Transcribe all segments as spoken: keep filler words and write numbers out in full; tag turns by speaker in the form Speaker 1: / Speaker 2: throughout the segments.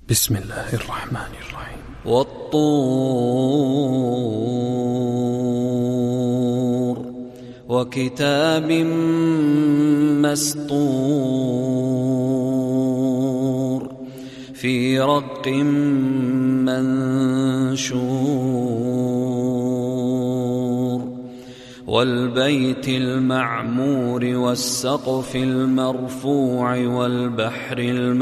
Speaker 1: بسم الله الرحمن الرحيم.
Speaker 2: والطور وكتاب مسطور في رق منشور والبيت المعمور والسقف المرفوع والبحر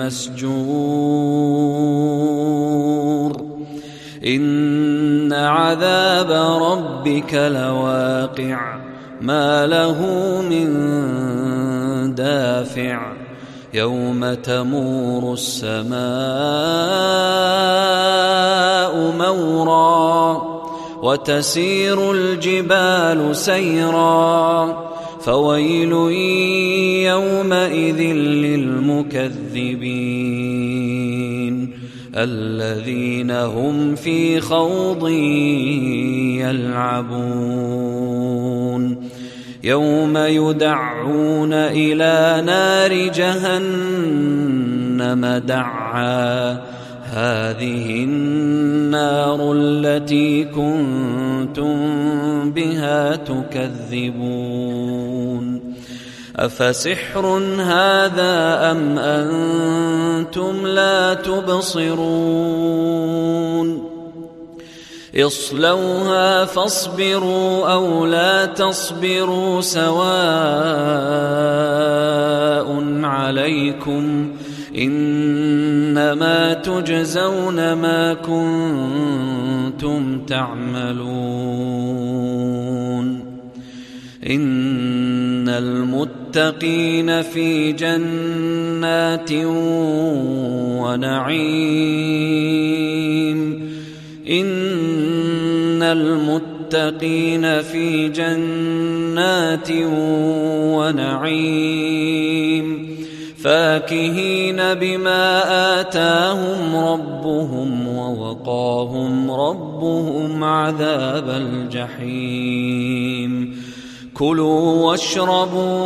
Speaker 2: المسجور إن عذاب ربك لواقع ما له من دافع يوم تمور السماء مورا وتسير الجبال سيرا فويل يومئذ للمكذبين الذين هم في خوض يلعبون يوم يدعون إلى نار جهنم دعا هذه النار التي كنتم بها تكذبون أفسحر هذا أم أنتم لا تبصرون اصلوها فاصبروا أو لا تصبروا سواء عليكم إنما تجزون ما كنتم تعملون إن المتقين في جنات ونعيم إن المتقين في جنات ونعيم فاكهين بما آتاهم ربهم ووقاهم ربهم عذاب الجحيم كلوا واشربوا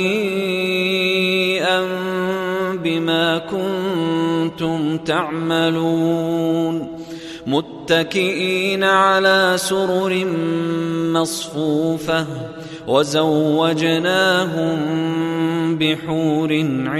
Speaker 2: هنيئا بما كنتم تعملون متكئين على سرر مصفوفة وزوجناهم بحور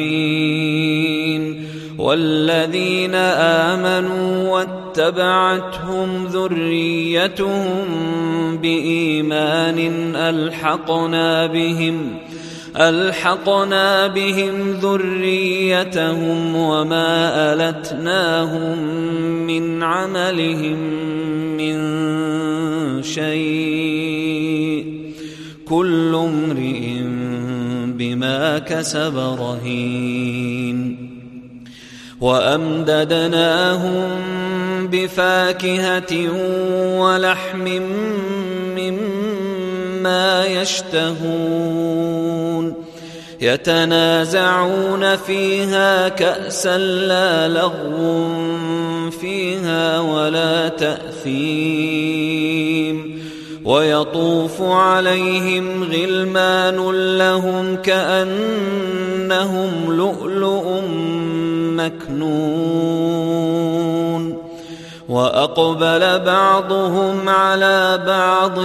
Speaker 2: عين والذين آمنوا واتبعتهم ذريتهم بإيمان ألحقنا بهم ألحقنا بهم ذريتهم وما ألتناهم من عملهم من شيء كل امرئ بما كسب رهين وأمددناهم بفاكهة ولحم مما يشتهون يتنازعون فيها كأسا لا لغو فيها ولا تأثيم ويطوف عليهم غلمان لهم كأنهم لؤلؤ مكنون وأقبل بعضهم على بعض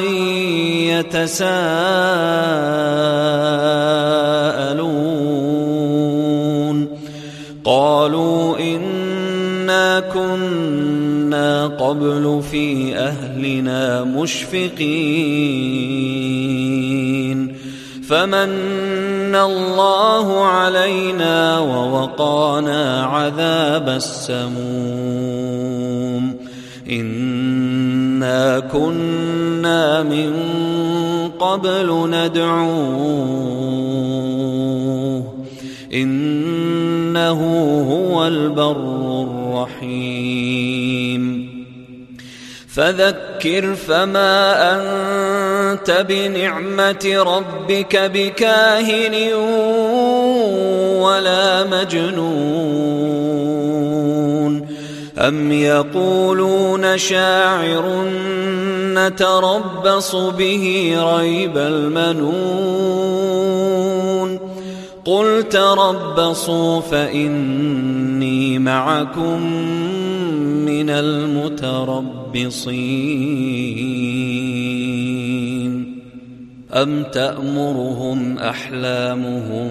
Speaker 2: يتساءلون قالوا إنا كنا قبل في أهلنا مشفقين فمن الله علينا ووقانا عذاب السموم إنا كنا من قبل ندعوه إنه هو البر الرحيم فذكر فما أنت بنعمة ربك بكاهن ولا مجنون أم يقولون شاعر نتربص به ريب المنون قل تربصوا فإني معكم من المتربصين أم تأمرهم أحلامهم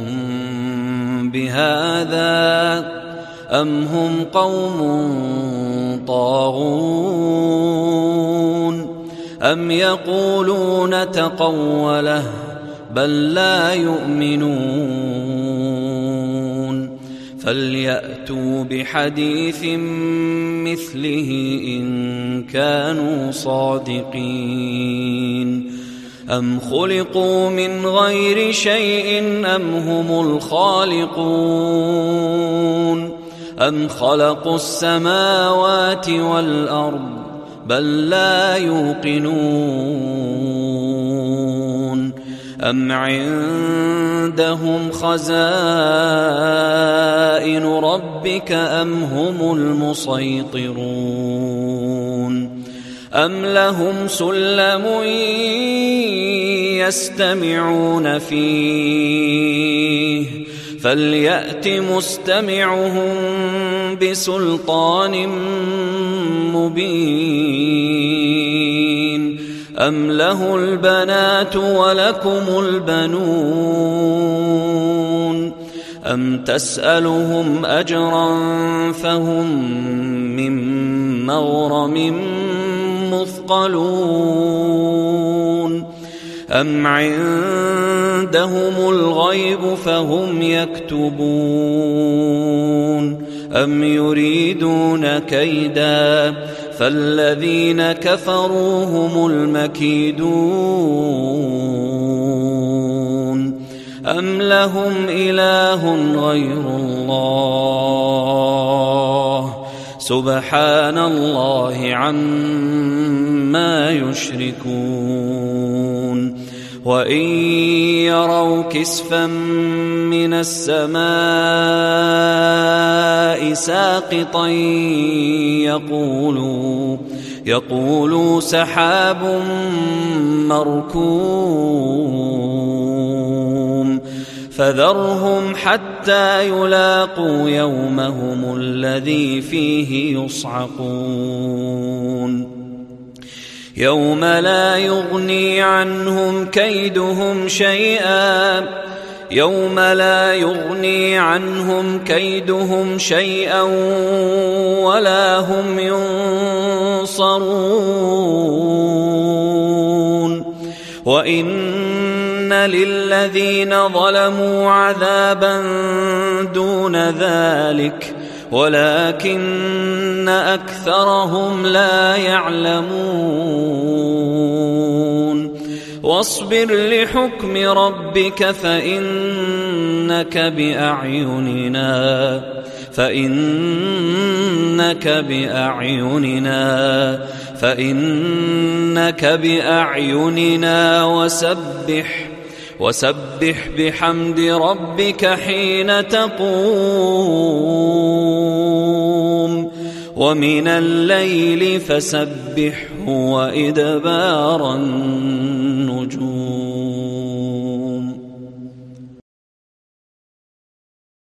Speaker 2: بهذا أم هم قوم طاغون أم يقولون تقوله بل لا يؤمنون فليأتوا بحديث مثله إن كانوا صادقين أم خلقوا من غير شيء أم هم الخالقون أم خلقوا السماوات والأرض بل لا يوقنون أم عندهم خزائن ربك أم هم المسيطرون أم لهم سلم يستمعون فيه فليأت مستمعهم بسلطان مبين أم له البنات ولكم البنون أم تسألهم أجرا فهم من مغرم مثقلون أم عندهم الغيب فهم يكتبون أم يريدون كيدا فالذين كفروا هم المكيدون أم لهم إله غير الله سبحان الله عما يشركون وإن يروا كسفا من السماء ساقطا يقولوا يقولوا سحاب مركوم فذرهم حتى يلاقوا يومهم الذي فيه يصعقون يوم لا يغني عنهم كيدهم شيئا يوم لا يغني عنهم كيدهم شيئا ولا هم ينصرون وإن للذين ظلموا عذابا دون ذلك ولكن أكثرهم لا يعلمون واصبر لحكم ربك فإنك بأعيننا فإنك بأعيننا فإنك بأعيننا وسبح وسبح بحمد ربك حين تقوم ومن الليل فسبحه وإدبار النجوم.